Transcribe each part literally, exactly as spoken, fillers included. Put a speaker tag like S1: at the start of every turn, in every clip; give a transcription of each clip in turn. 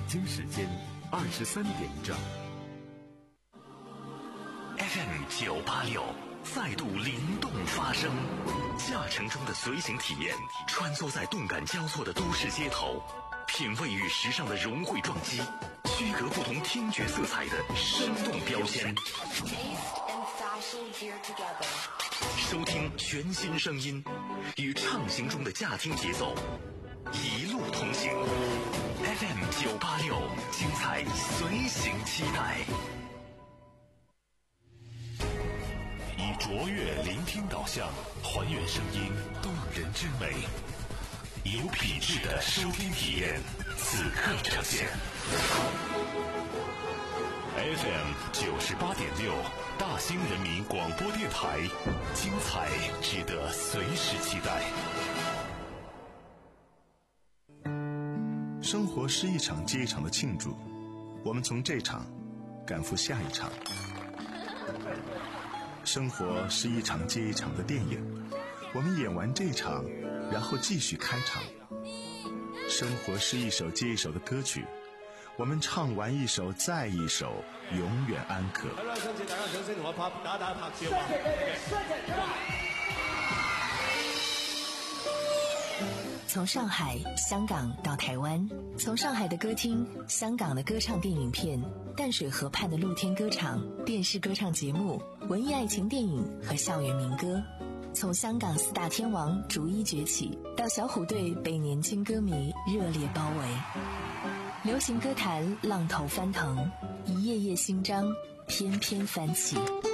S1: 京时间二十三点整。
S2: F M 九八六再度灵动发声，驾乘中的随行体验，穿梭在动感交错的都市街头，品味与时尚的融汇撞击，区隔不同听觉色彩的生动标签。收听全新声音，与畅行中的驾听节奏，一路同行。F M 九八六，精彩随行期待。以卓越聆听导向，还原声音动人之美，有品质的收听体验，此刻呈现。F M 九十八点六，大兴人民广播电台，精彩值得随时期待。
S3: 生活是一场接一场的庆祝，我们从这场赶赴下一场。生活是一场接一场的电影，我们演完这场，然后继续开场。生活是一首接一首的歌曲，我们唱完一首再一首，永远安可。
S4: 好啦，想請大家掌聲同我拍打打拍照。
S5: 從上海、香港到台灣，從上海的歌廳、香港的歌唱電影片、淡水河畔的露天歌場、電視歌唱節目、文藝愛情電影和校園民歌，從香港四大天王逐一崛起，到小虎隊被年輕歌迷熱烈包圍，流行歌壇浪頭翻騰，一頁頁新章翩翩翻起。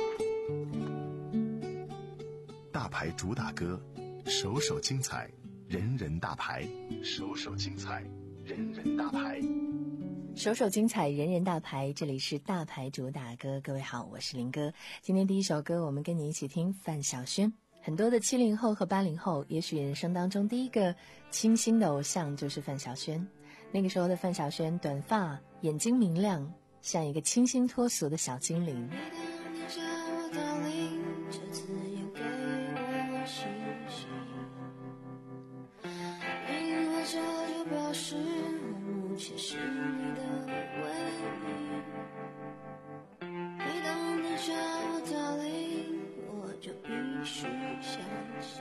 S3: 大牌主打歌，首首精彩，人人大牌，首首精彩，人人大牌，
S5: 首首精彩，人人大牌。这里是大牌主打歌，各位好，我是林哥。今天第一首歌，我们跟你一起听范晓萱。很多的七零后和八零后，也许人生当中第一个清新的偶像就是范晓萱。那个时候的范晓萱，短发，眼睛明亮，像一个清新脱俗的小精灵。
S6: 表示我目前是你的唯一。每当你叫我 darling， 我就必须相信。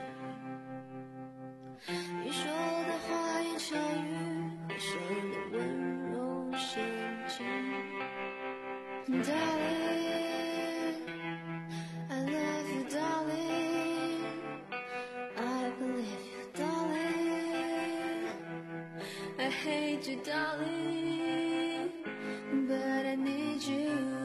S6: 你说的花言巧语，会深的温柔陷阱。Darling, I love you, darling. I believe you, darling. I hate you, darling, but I need you.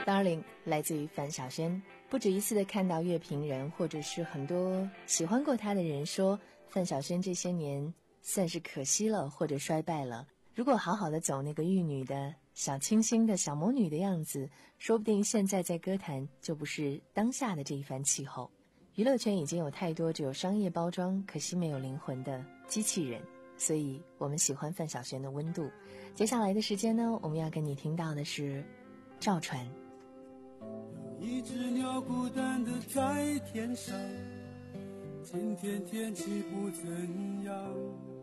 S5: Darling 来自于范晓萱。不止一次的看到乐评人或者是很多喜欢过她的人说，范晓萱这些年算是可惜了或者衰败了，如果好好的走那个玉女的小清新的小魔女的样子，说不定现在在歌坛就不是当下的这一番气候。娱乐圈已经有太多只有商业包装可惜没有灵魂的机器人，所以我们喜欢范晓萱的温度。接下来的时间呢，我们要跟你听到的是赵传。
S7: 有一只鸟孤单的在天上，今天天气不怎样，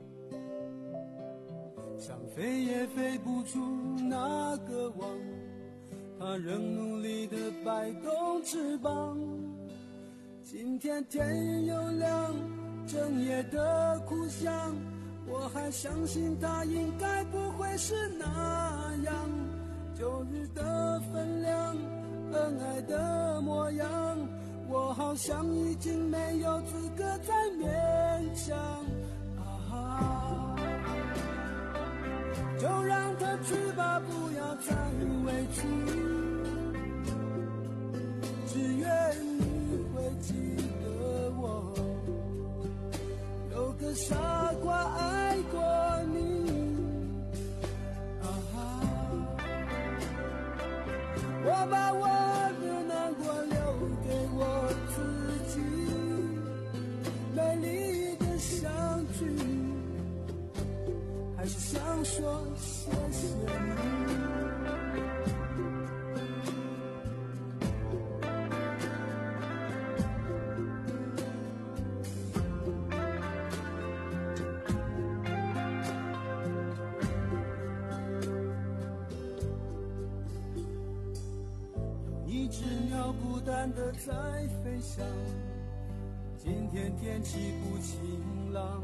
S7: 想飞也飞不出那个网，它仍努力地摆动翅膀。今天天又亮，整夜的哭响，我还相信它应该不会是那样。旧日的分量，恩爱的模样，我好像已经没有资格再勉强啊，就让它去吧，不要再委屈，只愿你会记得我，有个傻瓜爱过你啊，我把我的难过留给我自己，美丽的相聚，还是想说谢谢你。一只鸟孤单地在飞翔，今天天气不晴朗，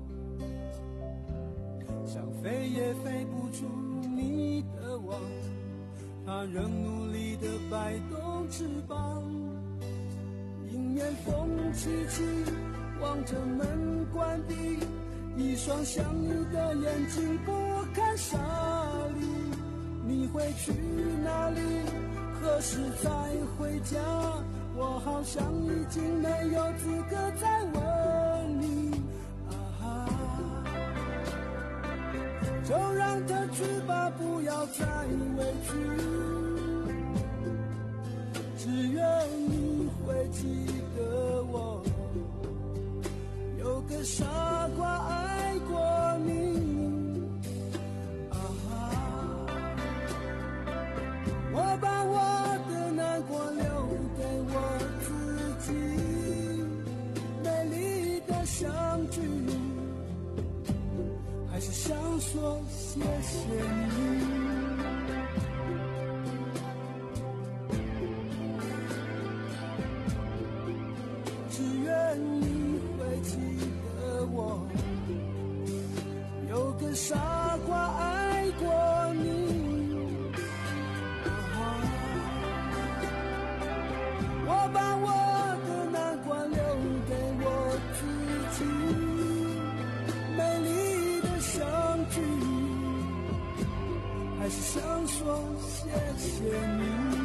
S7: 想飞也飞不出你的网，它仍努力地摆动翅膀。迎面风起起，望着门关闭，一双像你的眼睛不堪沙砾。你会去哪里？何时才回家？我好像已经没有资格再问你啊，就让它去吧，不要再委屈，只愿你会记得我，有个傻瓜爱过你啊，我把我的难过留给我自己，美丽的相聚，还是想说谢谢你。只愿你会记得我，有个傻瓜爱过你。我把我的难过留给我自己，美丽的相聚，还是想说谢谢你。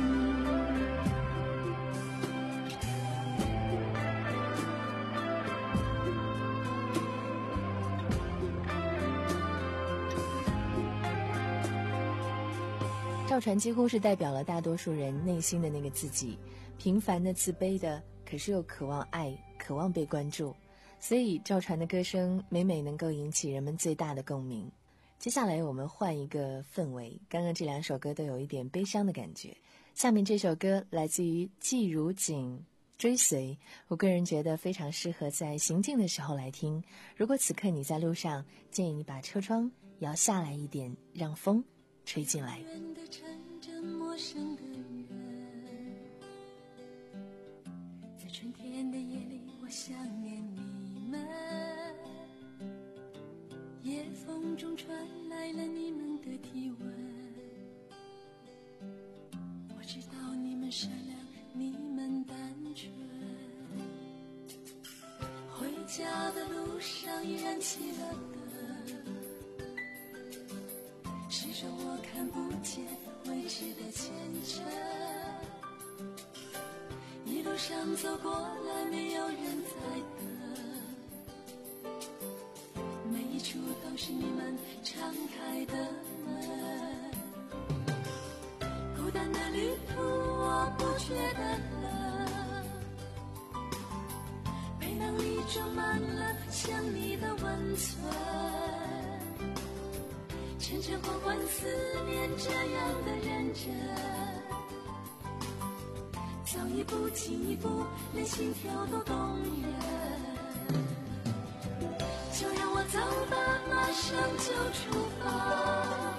S5: 赵传几乎是代表了大多数人内心的那个自己，平凡的、自卑的，可是又渴望爱，渴望被关注。所以赵传的歌声每每能够引起人们最大的共鸣。接下来我们换一个氛围，刚刚这两首歌都有一点悲伤的感觉。下面这首歌来自于季如锦，追随，我个人觉得非常适合在行进的时候来听。如果此刻你在路上，建议你把车窗摇下来一点，让风吹进来。
S6: 远的乘着陌生的人，在春天的夜里我想念你们，夜风中传来了你们的体温，我知道你们善良，你们单纯，回家的路上依然起了灯，是着我看不见未知的前程。 上走过来，没有人在等，每一处都是你们敞开的门。孤单的旅途我不觉得冷，背囊里装满了想你的温存，晨晨缓缓思念这样的认真，走一步亲一步，连心跳都动人。就让我走吧，马上就出发，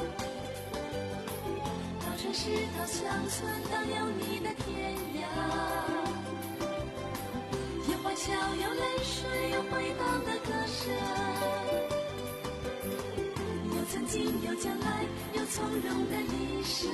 S6: 到城市到乡村，到有你的天涯。有欢笑，有泪水，有回荡的歌声，有曾经，有将来，有从容的一生。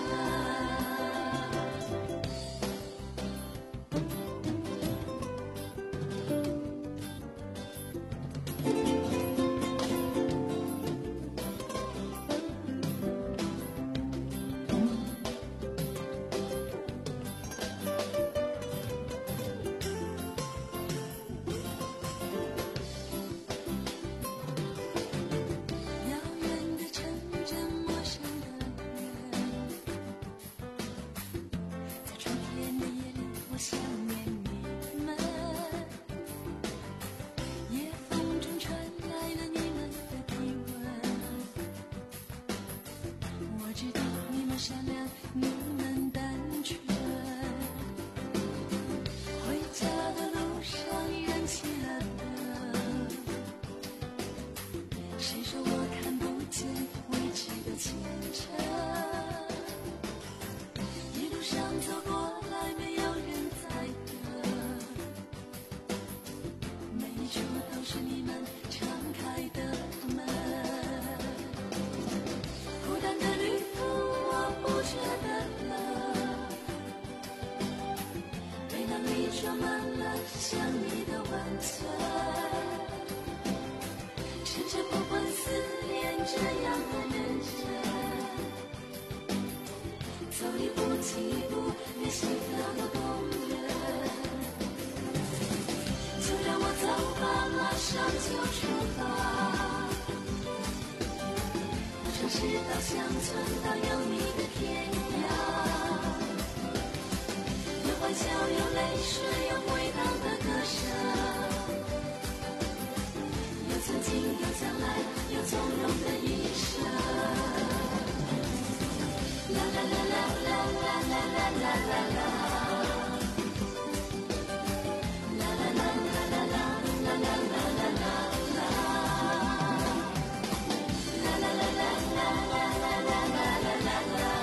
S6: 装满了想你的温存，趁着不管思念这样的认真，走一步起一步，连心跳都动人。就让我走吧，马上就出发，到城市到乡村，到有你的天涯。有欢笑，有泪水，有回荡的歌声，有曾经，有将来，有从容的一生。啦啦啦啦啦啦啦啦啦啦啦，啦啦啦啦啦啦啦啦啦啦啦，啦啦啦啦啦啦啦啦啦啦啦。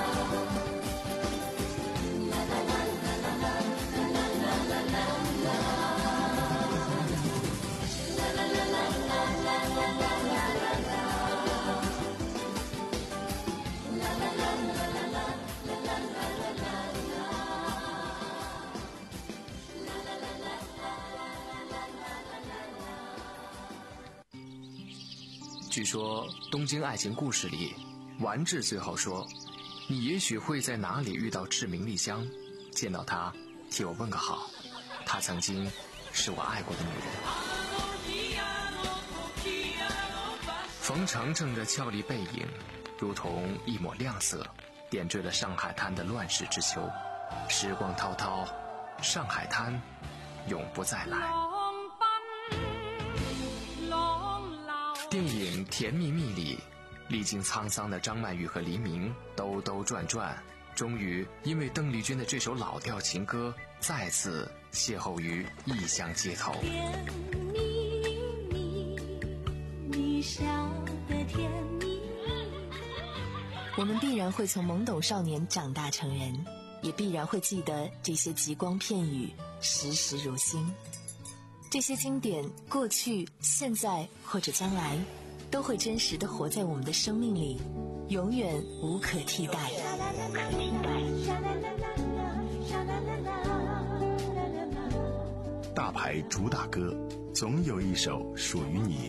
S8: 据说《东京爱情故事》里，丸治最后说：“你也许会在哪里遇到志明丽香，见到她，替我问个好。她曾经是我爱过的女人。”冯程程的俏丽背影，如同一抹亮色，点缀了上海滩的乱世之秋。时光滔滔，上海滩永不再来。电影《甜蜜蜜》里，历经沧桑的张曼玉和黎明兜兜转转，终于因为邓丽君的这首老调情歌，再次邂逅于异乡街头。
S6: 甜蜜蜜，你笑得甜蜜。
S5: 我们必然会从懵懂少年长大成人，也必然会记得这些极光片语，时时如新。这些经典，过去、现在或者将来，都会真实地活在我们的生命里，永远无可替代。
S3: 大牌主打歌，总有一首属于你。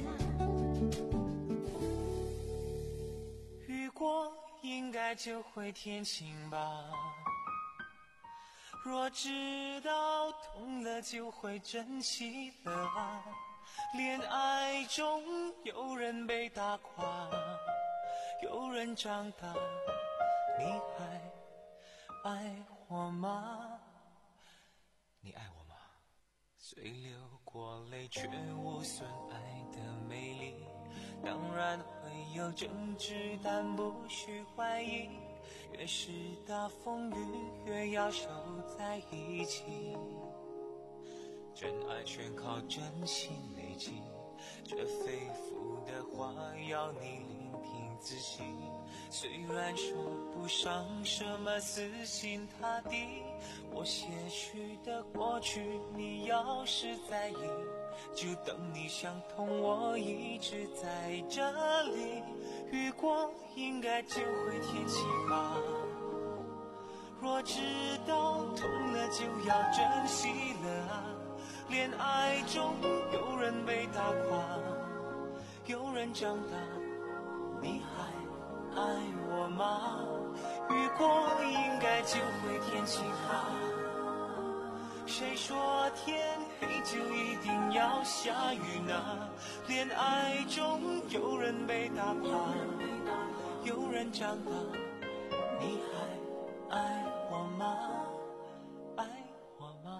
S9: 雨过应该就会天晴吧， 若知道痛了就会珍惜了啊，恋爱中有人被打垮，有人长大，你还爱我吗？你爱我吗？虽流过泪却无损爱的美丽，当然会有争执但不需怀疑，越是大风雨越要守在一起，真爱全靠真心累积，这肺腑的话要你聆听仔细，虽然说不上什么死心塌地，我些许的过去你要是在意，就等你想通，我一直在这里，雨过应该就会天晴吧，若知道痛了就要珍惜了啊，恋爱中有人被打垮，有人长大，你还爱我吗？雨过应该就会天晴吧，谁说天黑就一定要下雨呢？恋爱中有人被打垮，有人长大，你还爱我吗？爱我吗？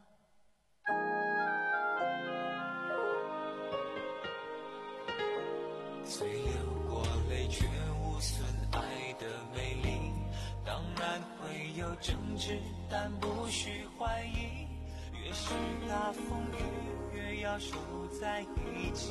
S9: 虽流过泪却无损爱的美丽，当然会有争执但不需怀疑，越是大风雨越要守在一起，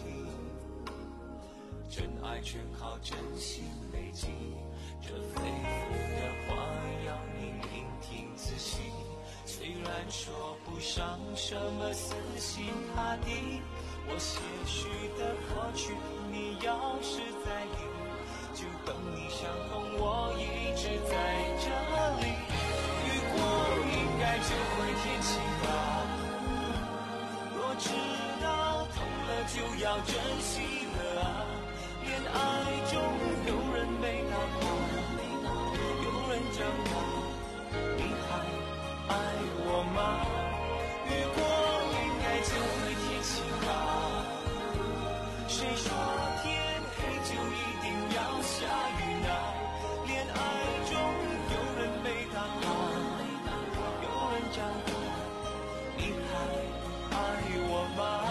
S9: 真爱全靠真心累积，这肺腑的话要你聆听仔细，虽然说不上什么死心塌地，我些许的过去你要是在意，就等你想通，我一直在这里，雨过应该就会天晴吧，若知道痛了就要珍惜了啊，恋爱中有人被打垮，有人长大，你还爱我吗？雨过应该就会天晴吧，谁说天黑就一定要下雨呢？恋爱中有人被打垮，有人长大，你还爱我吗？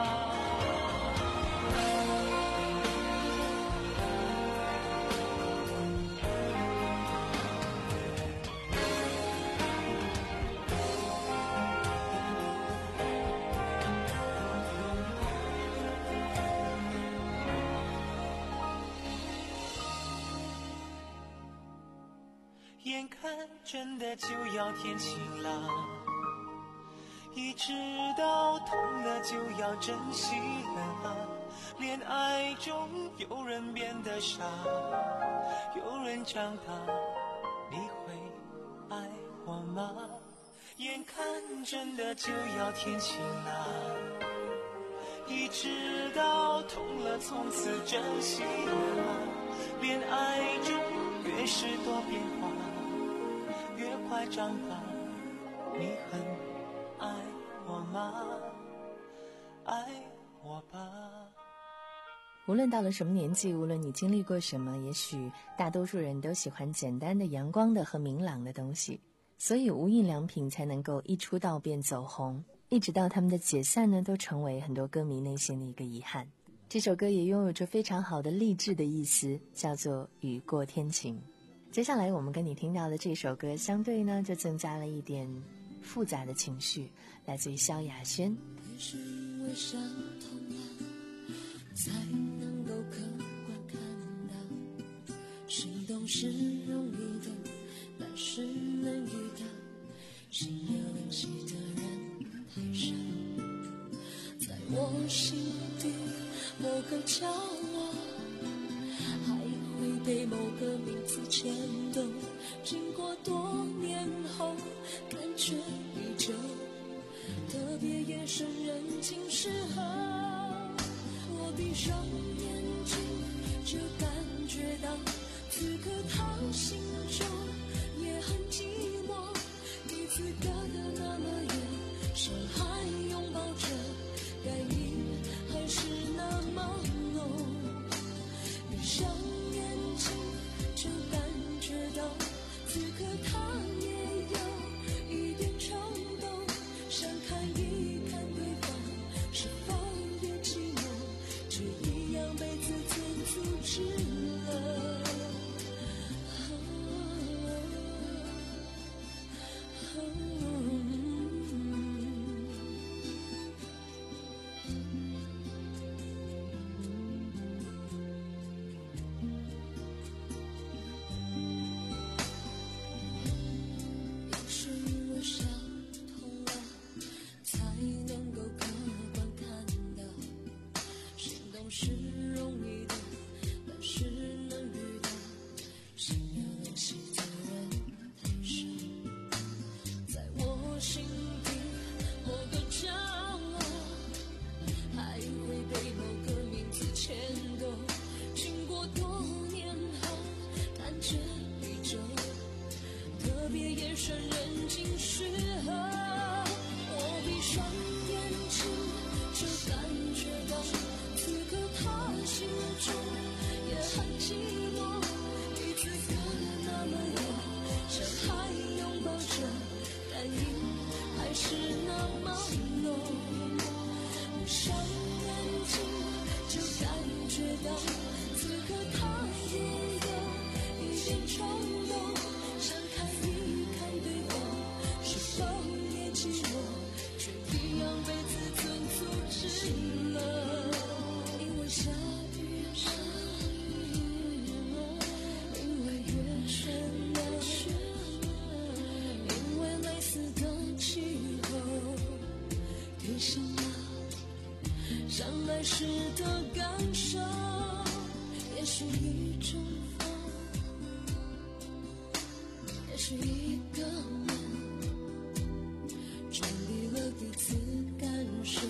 S9: 眼看真的就要天晴了，一直到痛了就要珍惜了啊，恋爱中有人变得傻，有人长大，你会爱我吗？眼看真的就要天晴了，一直到痛了从此珍惜了啊，恋爱中越是多变化越快长大，你很爱我吗？爱我吧。
S5: 无论到了什么年纪，无论你经历过什么，也许大多数人都喜欢简单的、阳光的和明朗的东西，所以无印良品才能够一出道便走红，一直到他们的解散呢，都成为很多歌迷内心的一个遗憾。这首歌也拥有着非常好的励志的意思，叫做雨过天晴。接下来我们跟你听到的这首歌相对呢就增加了一点复杂的情绪，来自于萧亚轩。
S6: 是因为相同啊，才能够客观看到，心动是容易的，但是能遇到心有灵犀的人太少，在我心底某个角落还会被某个名字牵动，经过多年后感觉依旧，特别夜深人静时候，我闭上眼睛就感觉到此刻他心中也很寂寞，一此隔得那么远，伤害拥抱着，感应还是那么浓。闭上眼睛就感觉到，此刻他也有一点冲动，想看一看对方是否也寂寞，却一样被自尊阻止了。时的感受，也许一种风，也许一个梦，传递了彼此感受，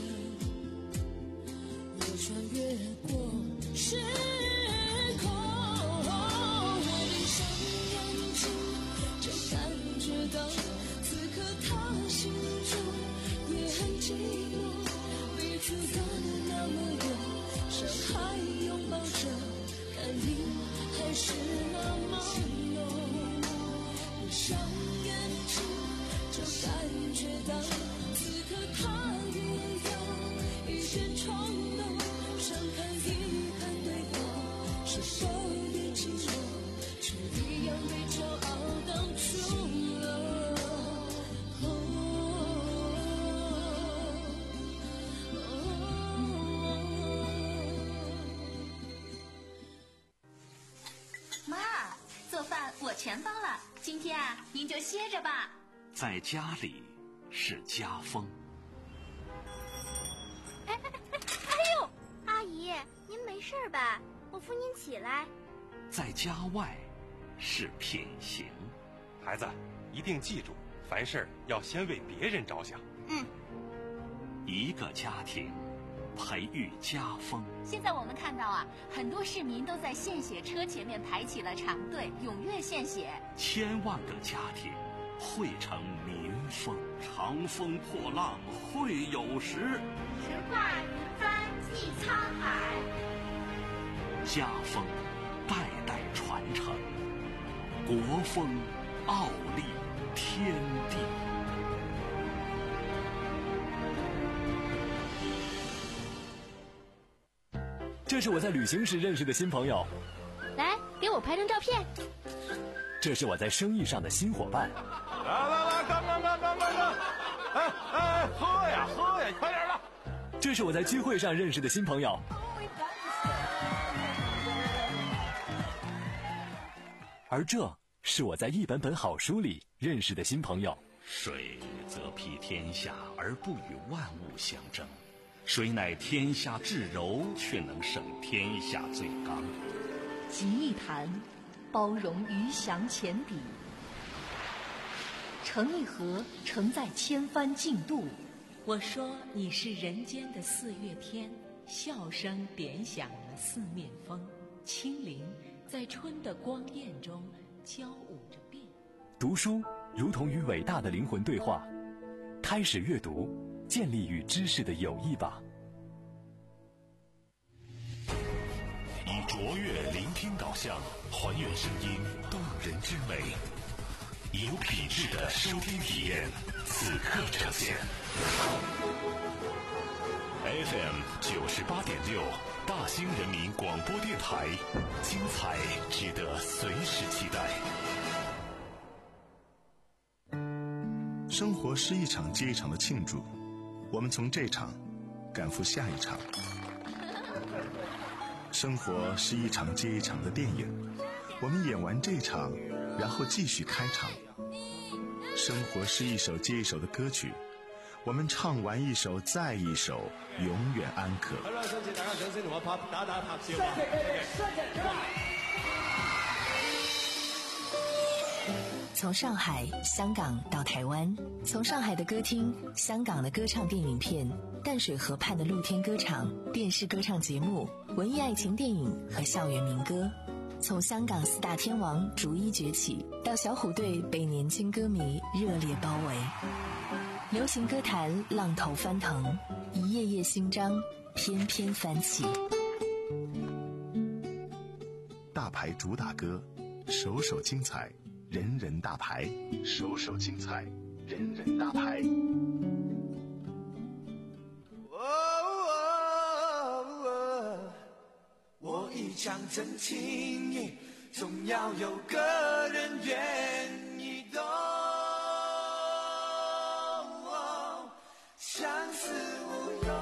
S6: 我穿越过时空。我闭上眼睛，就感觉到此刻他心中也很寂寞，彼此隔得那么远，伤害拥抱着，感应还是那么浓。闭上眼睛，就感觉到此刻他也有一点冲动，想看一看对方是否也寂寞，却一样被骄傲挡住了。
S10: 我全包了，今天啊，您就歇着吧。
S2: 在家里是家风。
S11: 哎哎哎！哎呦，阿姨，您没事吧？我扶您起来。
S2: 在家外是品行。
S12: 孩子，一定记住，凡事要先为别人着想。
S10: 嗯。
S2: 一个家庭培育家风。
S10: 现在我们看到啊，很多市民都在献血车前面排起了长队，踊跃献血。
S2: 千万个家庭汇成民风，长风破浪会有时，
S11: 直挂云帆济沧海。
S2: 家风代代传承，国风傲立天地。
S13: 这是我在旅行时认识的新朋友，
S11: 来给我拍张照片。
S13: 这是我在生意上的新伙伴。
S12: 来来来，干干干干干干！哎哎，喝呀喝呀，快点了！
S13: 这是我在聚会上认识的新朋友。而这是我在一本本好书里认识的新朋友。
S2: 水则披天下而不与万物相争，谁乃天下至柔，却能胜天下最刚。
S14: 集一坛，包容鱼翔浅底；盛一盒，盛在千帆竞渡。我说你是人间的四月天，笑声点响了四面风，清灵在春的光艳中交舞着变。
S13: 读书如同与伟大的灵魂对话。开始阅读，建立与知识的友谊吧。
S2: 以卓越聆听导向，还原声音动人之美，有品质的收听体验，此刻呈现。F M 九十八点六，大兴人民广播电台，精彩值得随时期待。
S3: 生活是一场接一场的庆祝，我们从这场赶赴下一场。生活是一场接一场的电影，我们演完这场，然后继续开场。生活是一首接一首的歌曲，我们唱完一首再一首，永遠安可。
S4: 好啦，想請大家掌聲同我拍打打拍照啊！
S5: 從上海、香港到台灣，從上海的歌廳、香港的歌唱電影片、淡水河畔的露天歌場、電視歌唱節目、文藝愛情電影和校園民歌，從香港四大天王逐一崛起，到小虎隊被年輕歌迷熱烈包圍，流行歌壇浪頭翻騰，一頁頁新章翩翩翻起。
S3: 大牌主打歌，首首精彩，人人大牌，首首精彩，人人大牌。
S9: 我一腔真情，总要有个人愿意懂，相思无用。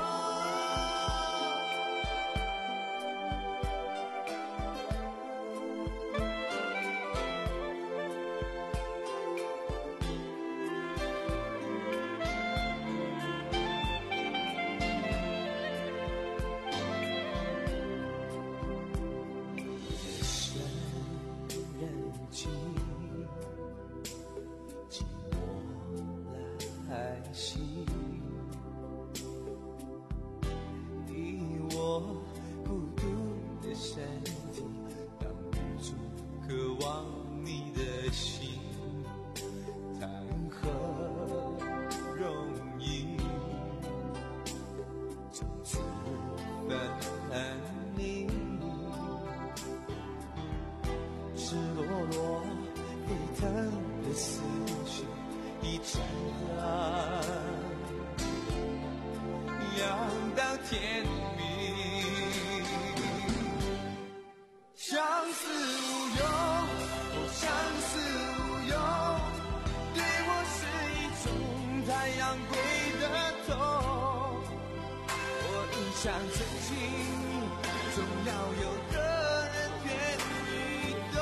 S9: 像真情，总要有个人愿意懂。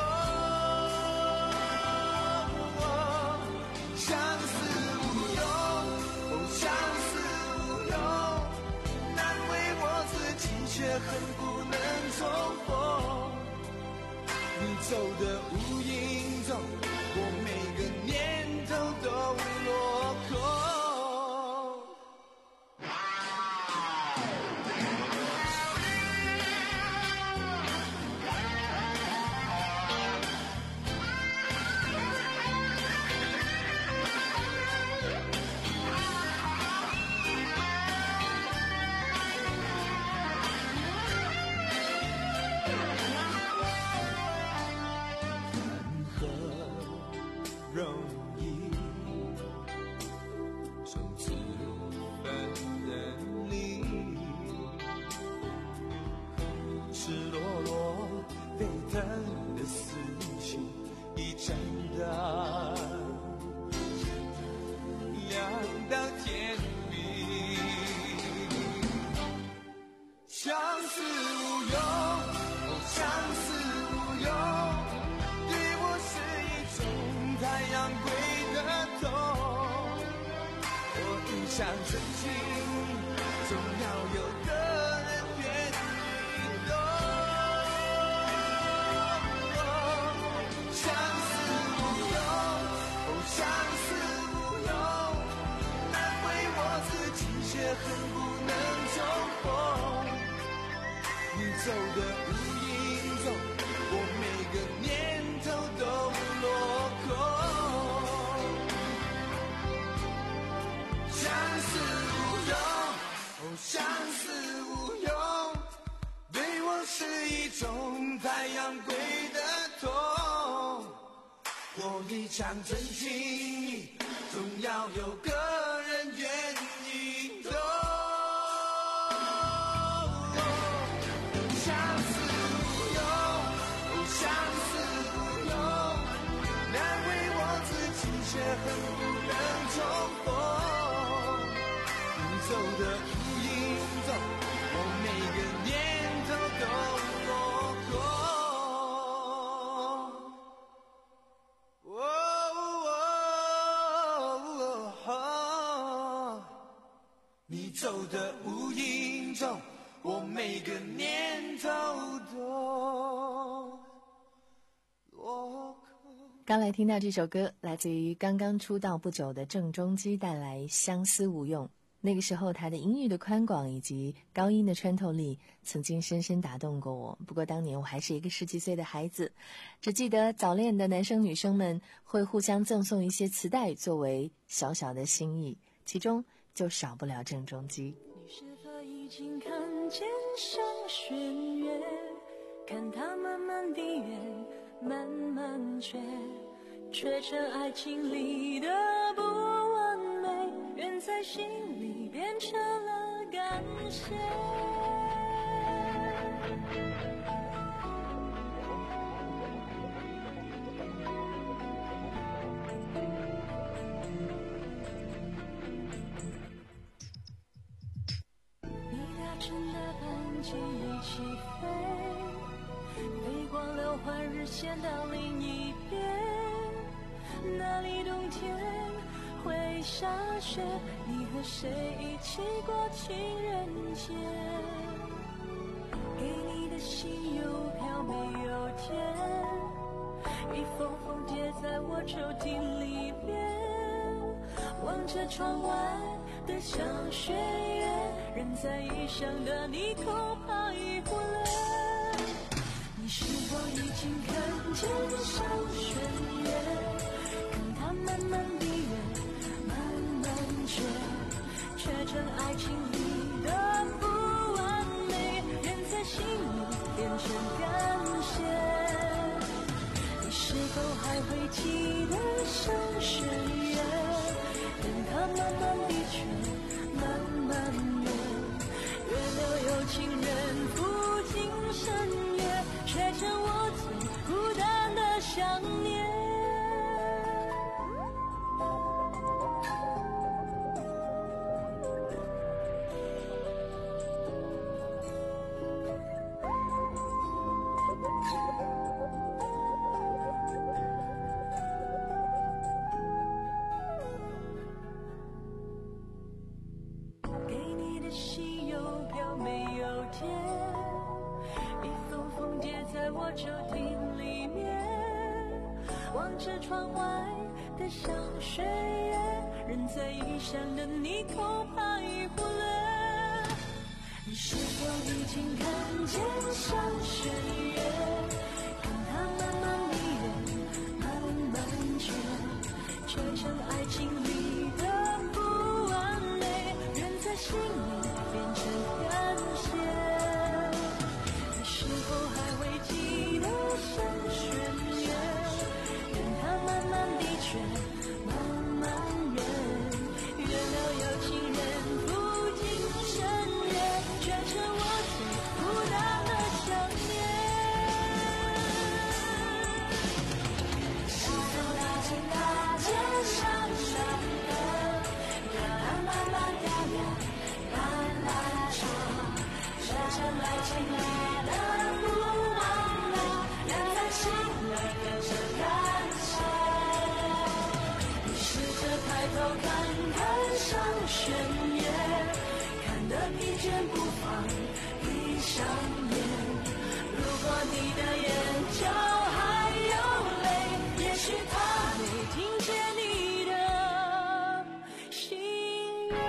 S9: 相思无用，哦，相思无用，难为我自己，却恨不能重逢。你走的无影踪，我每个念头都落空。像真情，总要有个人愿意懂。相思无用，哦，相思无用，难为我自己，却恨不能重逢。你走的无影踪，我每个念头都落空。
S7: 是一种太阳归的痛，我一腔真情总要有个人愿意懂。相思无用，相思无用，难为我自己却恨不能重逢。你走的无影踪，我每个念头都落空。你走的无影踪，我每个念头都落空。
S5: 刚来听到这首歌，来自于刚刚出道不久的郑中基带来《相思无用》。那个时候他的音域的宽广以及高音的穿透力曾经深深打动过我，不过当年我还是一个十几岁的孩子，只记得早恋的男生女生们会互相赠送一些磁带作为小小的心意，其中就少不了郑中基。
S6: 你是否已经看见上弦月，看它慢慢地圆，慢慢缺，缺成爱情里的不完美，缘在心里变成了感谢。你搭乘的班机一起飞，飞过了换日线到另一边，那里冬天会下雪，你和谁一起过情人节？给你的信邮票没有填，一封封叠在我抽屉里面，望着窗外的小雪月，人在异乡的你恐怕已忽略。你是否已经看见上弦月，看它慢慢地圆，慢慢缺，缺成爱情里的不完美，缘在心里变成感谢。你是否还会记得上弦月，等它慢慢地缺，慢慢圆，月流有情人赴今生夜，却成我最孤单的想念。给你的信邮票没有填，一封封叠在我抽屉里面，望着窗外的小雪月，人在异乡的你恐怕已忽略。你是否已经看见上弦月，看它慢慢地圆，慢慢缺，缺成爱情里的不完美，缘在心里变成感谢。你是否还会记得上弦月，等它慢慢地缺，慢慢圆，月流有情人赴今生夜，却成我最孤单的想念。是否已经看见上弦月，看它慢慢地圆，慢慢长，缺成爱情里的不完美，缘在心里变成感谢。你试着抬头看看上弦月，看得疲倦不放，闭上眼。如果你的眼角还有泪，也许他没听见你的心愿。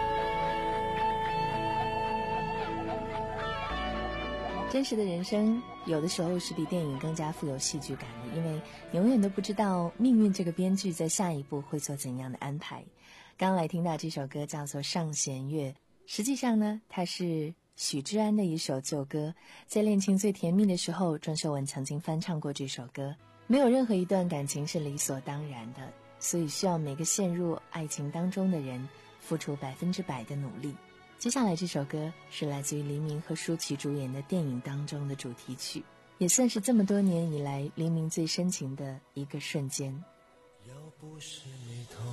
S5: 真实的人生有的时候是比电影更加富有戏剧感的，因为你永远都不知道命运这个编剧在下一步会做怎样的安排。刚来听到这首歌叫做《上弦月》，实际上呢，它是许志安的一首旧歌，在恋情最甜蜜的时候，庄秀文曾经翻唱过这首歌。没有任何一段感情是理所当然的，所以需要每个陷入爱情当中的人付出百分之百的努力。接下来这首歌是来自于黎明和舒淇主演的电影当中的主题曲，也算是这么多年以来黎明最深情的一个瞬间。
S15: 要不是眉头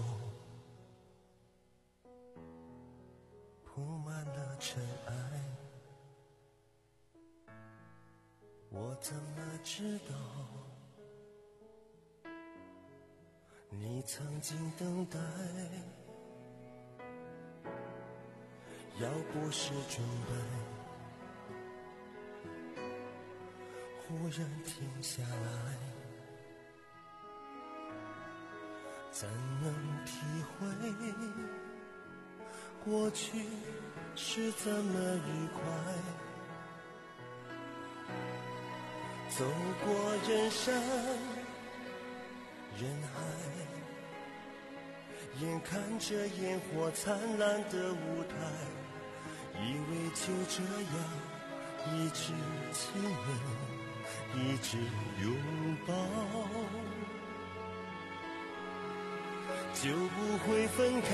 S15: 铺满了尘埃，我怎么知道你曾经等待？要不是准备忽然停下来，怎能体会过去是怎么愉快？走过人山人海，眼看着烟火灿烂的舞台，以为就这样一直亲吻，一直拥抱，就不会分开。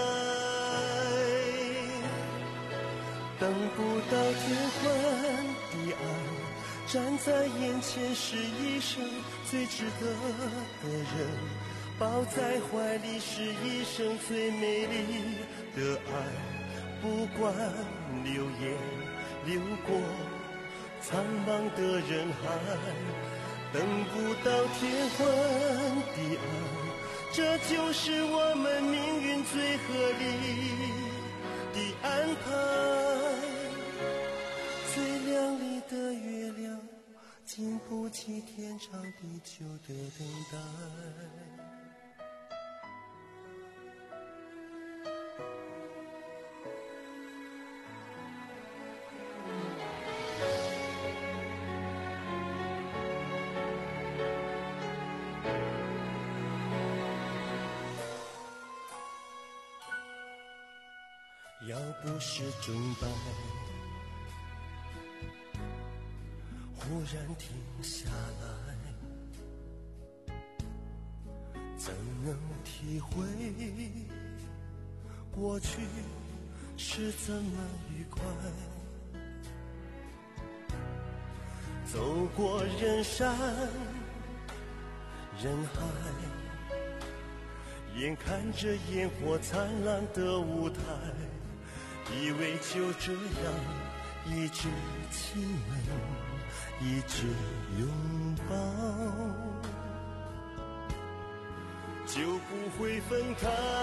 S15: 等不到天昏地暗，站在眼前是一生最值得的人，抱在怀里是一生最美丽的爱。不管流言流过苍茫的人海，等不到天昏地暗，这就是我们命运最合理的安排。最亮丽的月亮，经不起天长地久的等待。要不是准备忽然停下来，怎能体会过去是怎么愉快？走过人山人海，眼看着烟火灿烂的舞台，以为就这样一直亲吻，一直拥抱，就不会分开。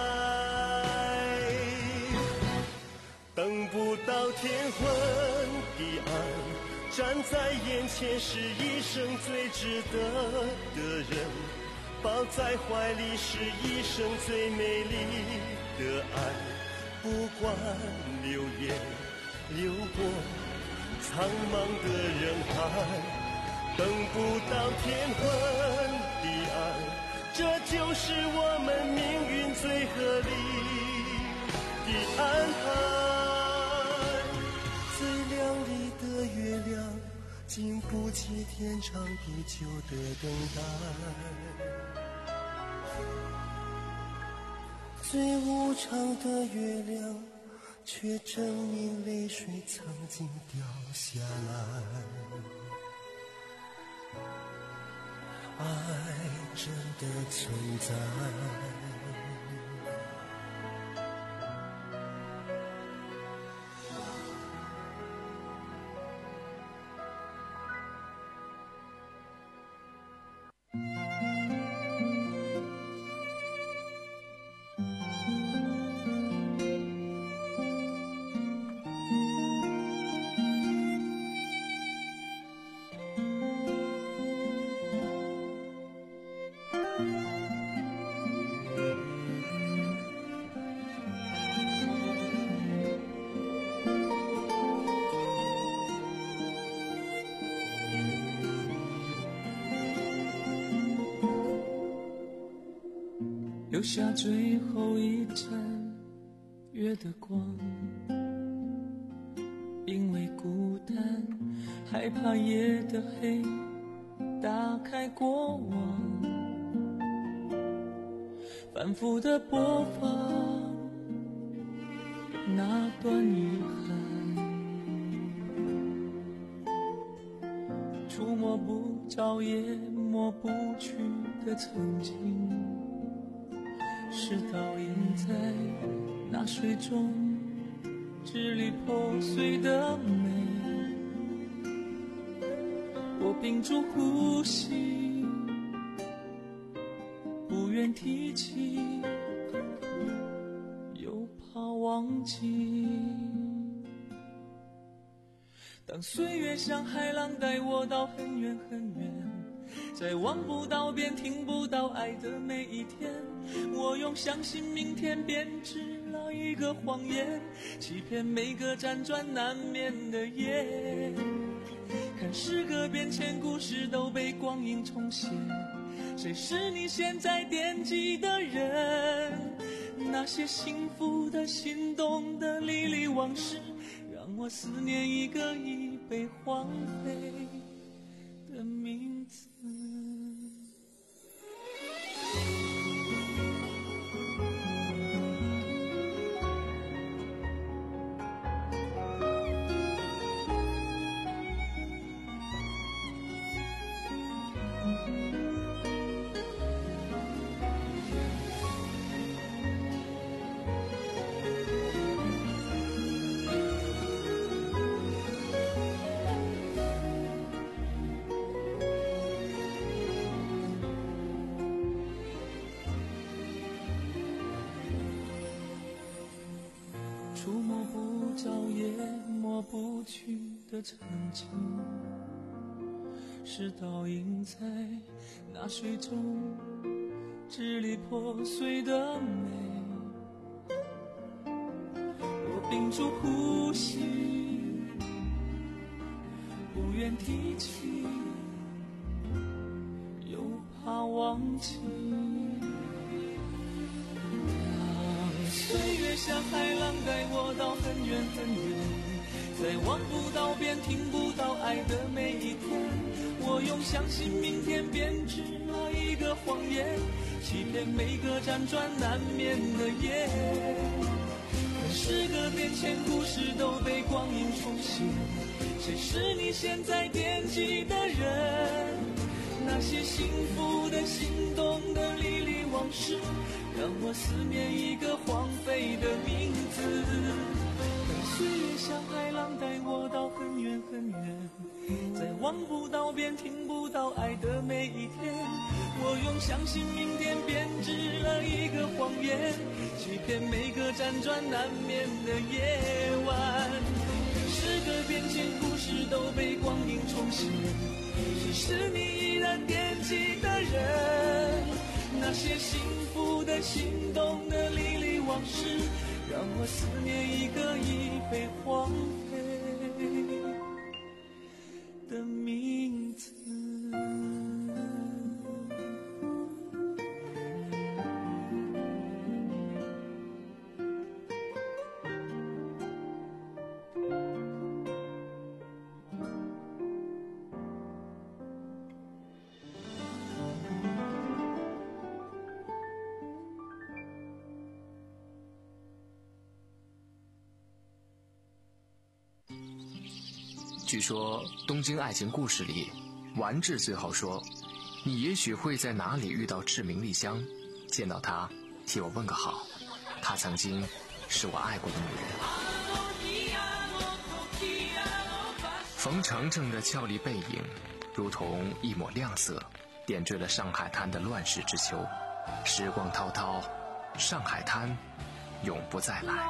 S15: 等不到天昏地暗，站在眼前是一生最值得的人，抱在怀里是一生最美丽的爱。不管流言流过苍茫的人海，等不到天昏地暗，这就是我们命运最合理的安排。最亮丽的月亮，经不起天长地久的等待。最无常的月亮，却证明泪水曾经掉下来。爱真的存在。
S16: 留下最后一盏月的光， 因为孤单，害怕夜的黑打开过往，反复的播放那段遗憾，触摸不着也抹不去的曾经，是倒映在那水中支离破碎的美。我屏住呼吸，不愿提起，又怕忘记。当岁月像海浪带我到很远很远，在望不到边听不到爱的每一天，我用相信明天编织了一个谎言，欺骗每个辗转难眠的夜。看时隔变迁，故事都被光阴重写，谁是你现在惦记的人？那些幸福的心动的历历往事，让我思念一个已被荒废的名字。触摸不着也抹不去的曾经，是倒映在那水中支离破碎的美。我屏住呼吸，不愿提起，又怕忘记。岁月像海浪带我到很远很远，在望不到边听不到爱的每一天，我用相信明天编织了一个谎言，欺骗每个辗转难眠的夜。可时隔变迁，故事都被光阴重写，谁是你现在惦记的人？那些幸福的心动的历历往事，让我思念一个荒废的名字。当岁月像海浪带我到很远很远，在望不到边听不到爱的每一天，我用相信明天编织了一个谎言，欺骗每个辗转难眠的夜晚。时隔变迁，故事都被光阴重写，谁是你依然惦记的人？那些幸福的心动的历历往事，让我思念一个已被荒废的名字。
S8: 据说东京爱情故事里，丸治最后说，你也许会在哪里遇到志明丽香，见到她替我问个好，她曾经是我爱过的女人。冯程程的俏丽背影如同一抹亮色，点缀了上海滩的乱世之秋。时光滔滔，上海滩永不再来。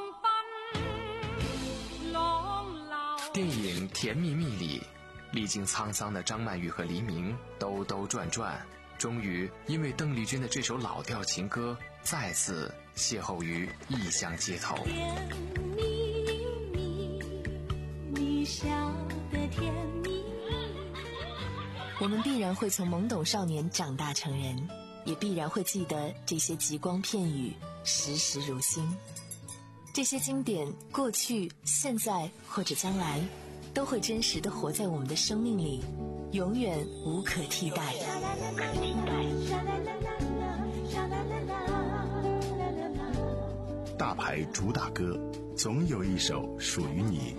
S8: 电影《甜蜜蜜》里，历经沧桑的张曼玉和黎明兜兜转转，终于因为邓丽君的这首老调情歌再次邂逅于异乡街头。
S6: 甜蜜蜜，你笑得甜蜜。
S5: 我们必然会从懵懂少年长大成人，也必然会记得这些极光片语，时时如新。 这些经典，过去、现在或者将来，都会真实地活在我们的生命里，永远无可替代。
S3: 大牌主打歌，总有一首属于你。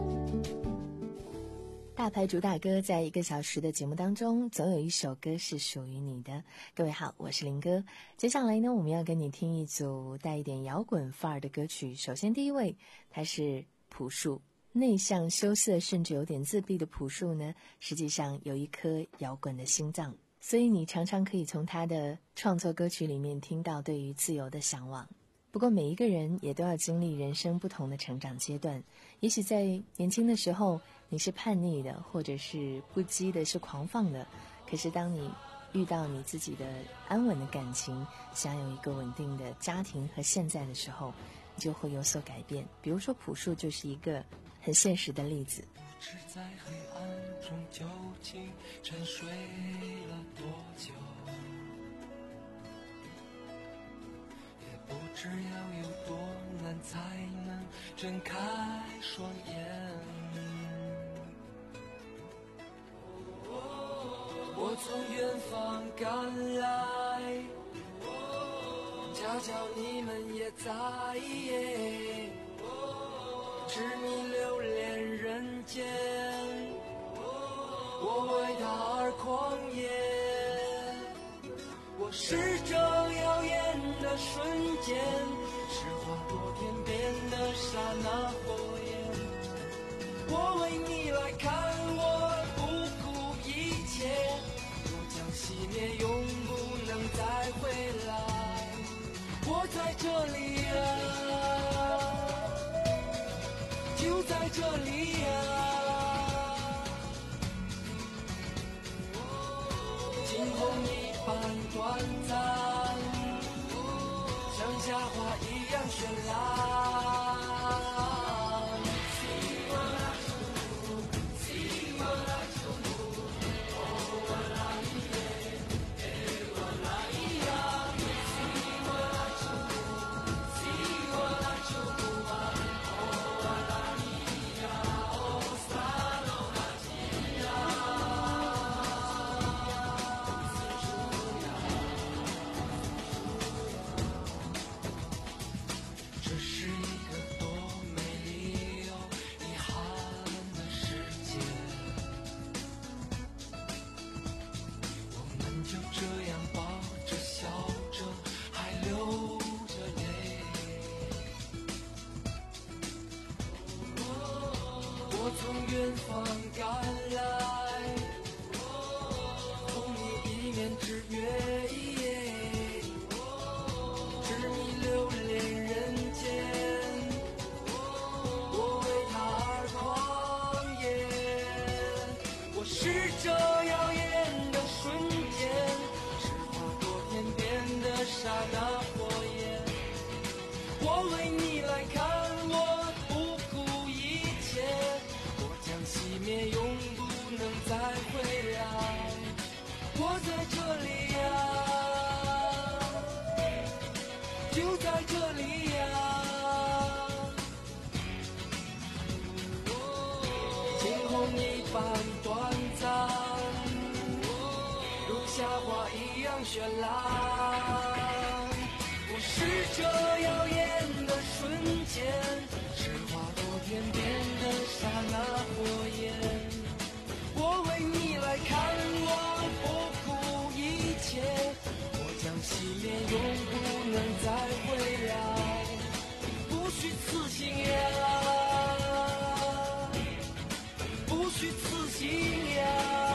S5: 大牌主打歌，在一个小时的节目当中，总有一首歌是属于你的。各位好，我是林哥。接下来呢，我们要跟你听一组带一点摇滚范儿的歌曲。首先第一位，他是朴树。内向羞涩甚至有点自闭的朴树呢，实际上有一颗摇滚的心脏，所以你常常可以从他的创作歌曲里面听到对于自由的向往。不过每一个人也都要经历人生不同的成长阶段，也许在年轻的时候你是叛逆的，或者是不羁的，是狂放的，可是当你遇到你自己的安稳的感情，想有一个稳定的家庭和现在的时候，你就会有所改变。比如说朴树就是一个很现实的例子。
S16: 不知在黑暗中究竟沉睡了多久，也不知要有多难才能睁开双眼。我从远方赶来，悄悄你们也在，知你留恋人间，我为他而狂野。我是这耀眼的瞬间，是划过天边的刹那火焰。我为你来看，我不顾一切，我将熄灭，永不能再回来。我在这里啊，就在这里啊，惊鸿一般短暂，像夏花一样绚烂。远方赶来，同你一面之缘，知你留恋人间，我为他而狂野。我是这耀眼的瞬间，是划过天边的刹那火焰。我为你来看，我不顾一切，熄灭，永不能再回来。我在这里呀、啊，就在这里呀、啊，惊鸿一般短暂，如夏花一样绚烂。我是这耀眼的瞬间，是划过天边的刹那火焰。我为你来看，我不顾一切，我将熄灭，永不能再回来。不虚此行呀，不虚此行呀，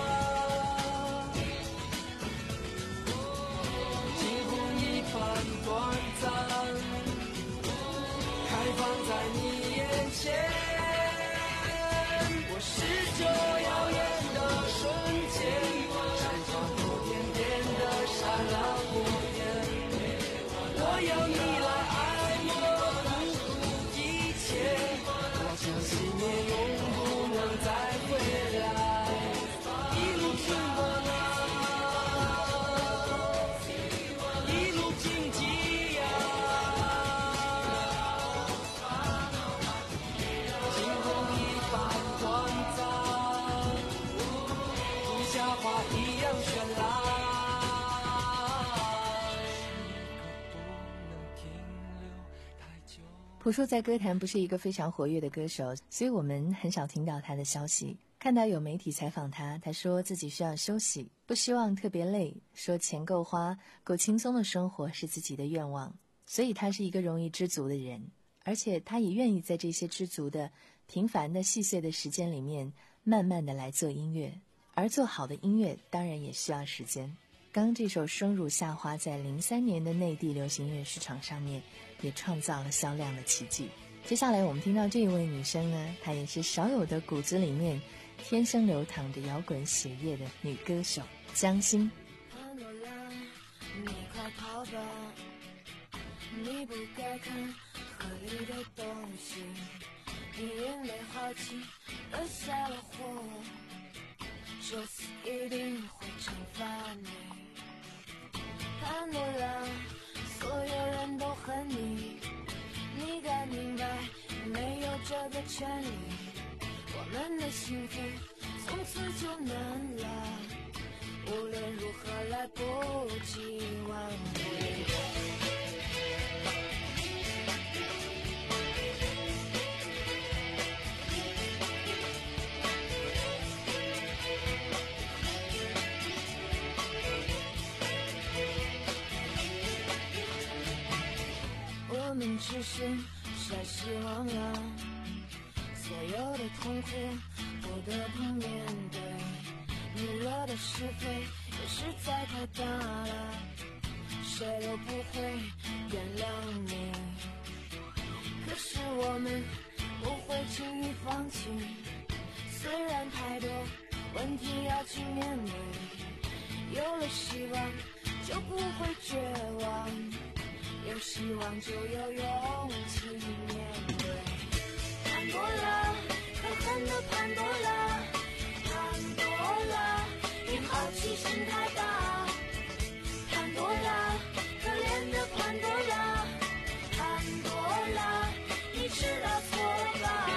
S16: 惊鸿一般短暂，开放在你眼前。我是这耀眼的瞬间，是划过天边的刹那火焰。我要你来爱我，不顾一切，我将熄灭，永不能再回来。一路春光啊，一路荆棘呀，
S5: 朴树在歌坛不是一个非常活跃的歌手，所以我们很少听到他的消息。看到有媒体采访他，他说自己需要休息，不希望特别累，说钱够花，够轻松的生活是自己的愿望，所以他是一个容易知足的人，而且他也愿意在这些知足的平凡的细碎的时间里面慢慢的来做音乐，而做好的音乐当然也需要时间。刚这首《生如夏花》在零三年的内地流行音乐市场上面也创造了销量的奇迹。接下来我们听到这一位女生呢，她也是少有的骨子里面天生流淌着摇滚血液的女歌手江心。
S6: 你快跑吧，你不该看河里的东西，你因为好奇而下了火，这次一定会惩罚你。潘多拉，所有人都恨你，你该明白没有这个权利，我们的幸福从此就难了，无论如何来不及挽回。我们只是晒失望了，所有的痛苦不得不面对，你惹的是非也实在太大了，谁都不会原谅你。可是我们不会轻易放弃，虽然太多问题要去面对，有了希望就不会绝望，有希望就有勇气面对。潘多拉，可恨的潘多拉，潘多拉，你好奇心太大。潘多拉，可怜的潘多拉，潘多拉，你知道错了吧？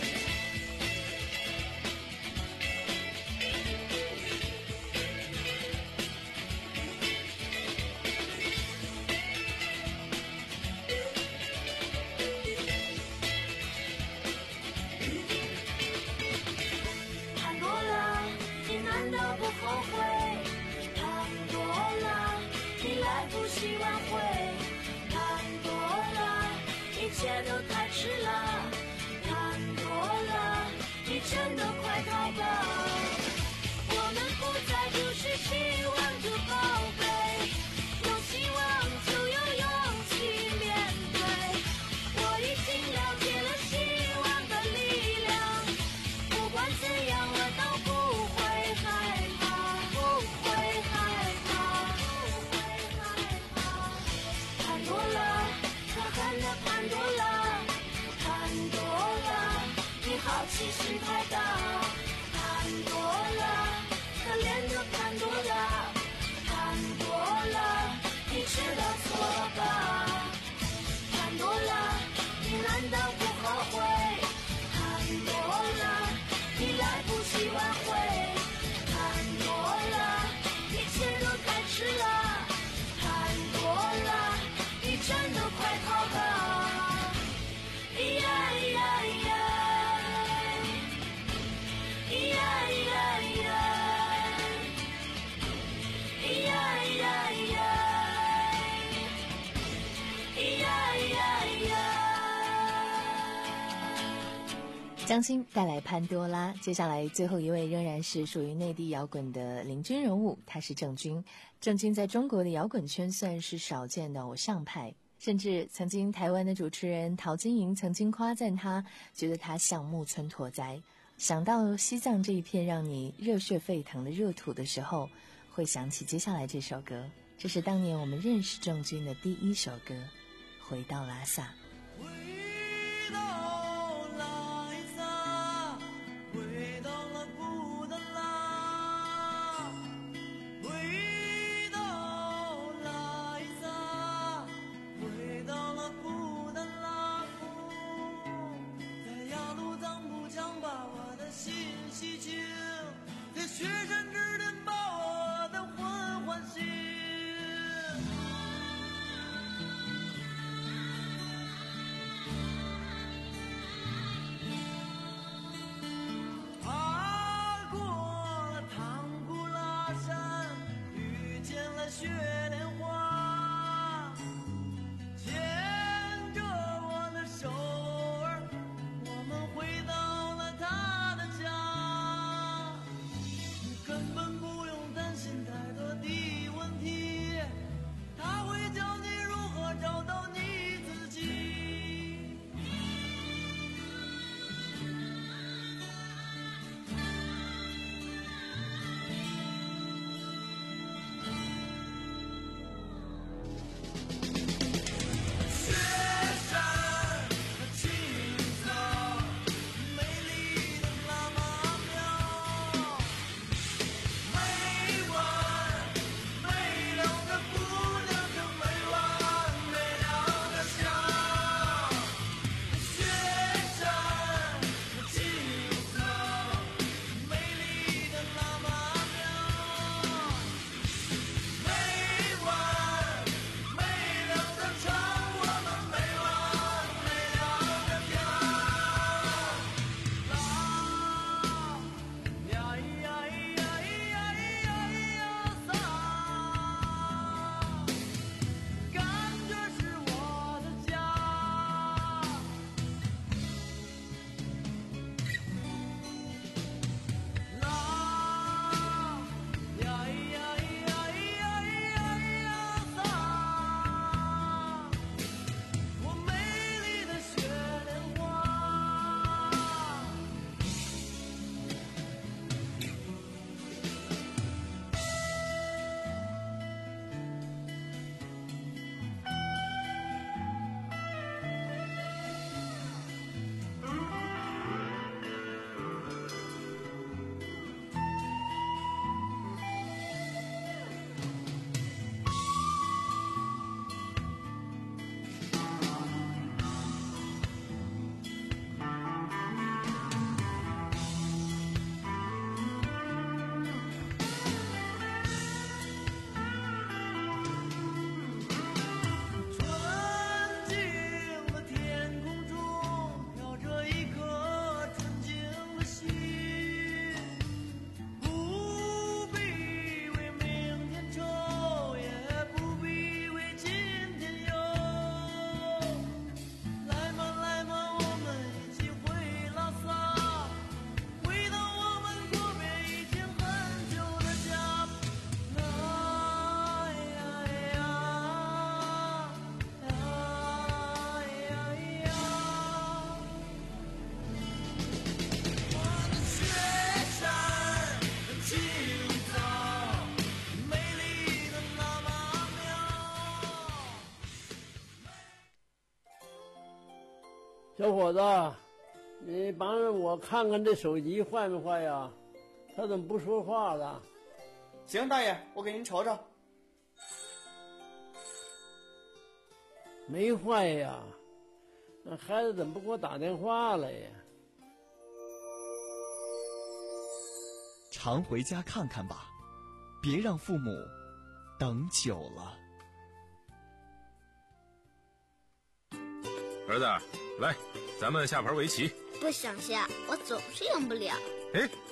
S6: 后悔，潘多拉，你来不及挽回，潘多拉，一切都太迟了，潘多拉，你真的快逃吧，我们不再就是期望着宝贝，有希望就有勇气面对，我已经了解了希望的力量，不管怎样我都不会害怕，潘多拉，潘多拉，你好奇心太大。潘多拉，可怜的潘多拉，潘多拉，你知道错了吧？潘多拉，你难道不后悔？潘多拉，你来不及挽回。潘多拉，一切都太迟了。潘多拉，你真的快逃吧！
S5: 江心带来潘多拉，接下来最后一位仍然是属于内地摇滚的领军人物，他是郑钧。郑钧在中国的摇滚圈算是少见的偶像派，甚至曾经台湾的主持人陶晶莹曾经夸赞他，觉得他像木村拓哉。想到西藏这一片让你热血沸腾的热土的时候，会想起接下来这首歌，这是当年我们认识郑钧的第一首歌《回到拉萨》。
S16: 回到拉萨，回到了布达拉，回到拉萨，回到了布达拉宫，在雅鲁藏布江把我的心洗净，在雪山之巅把我的魂唤醒。
S17: 小伙子，你帮我看看这手机坏没坏呀？他怎么不说话了？
S18: 行，大爷，我给您瞅瞅。
S17: 没坏呀，那孩子怎么不给我打电话了呀？
S19: 常回家看看吧，别让父母等久了。
S12: 儿子，来，咱们下盘围棋。
S11: 不想下，我总是赢不了。
S12: 哎。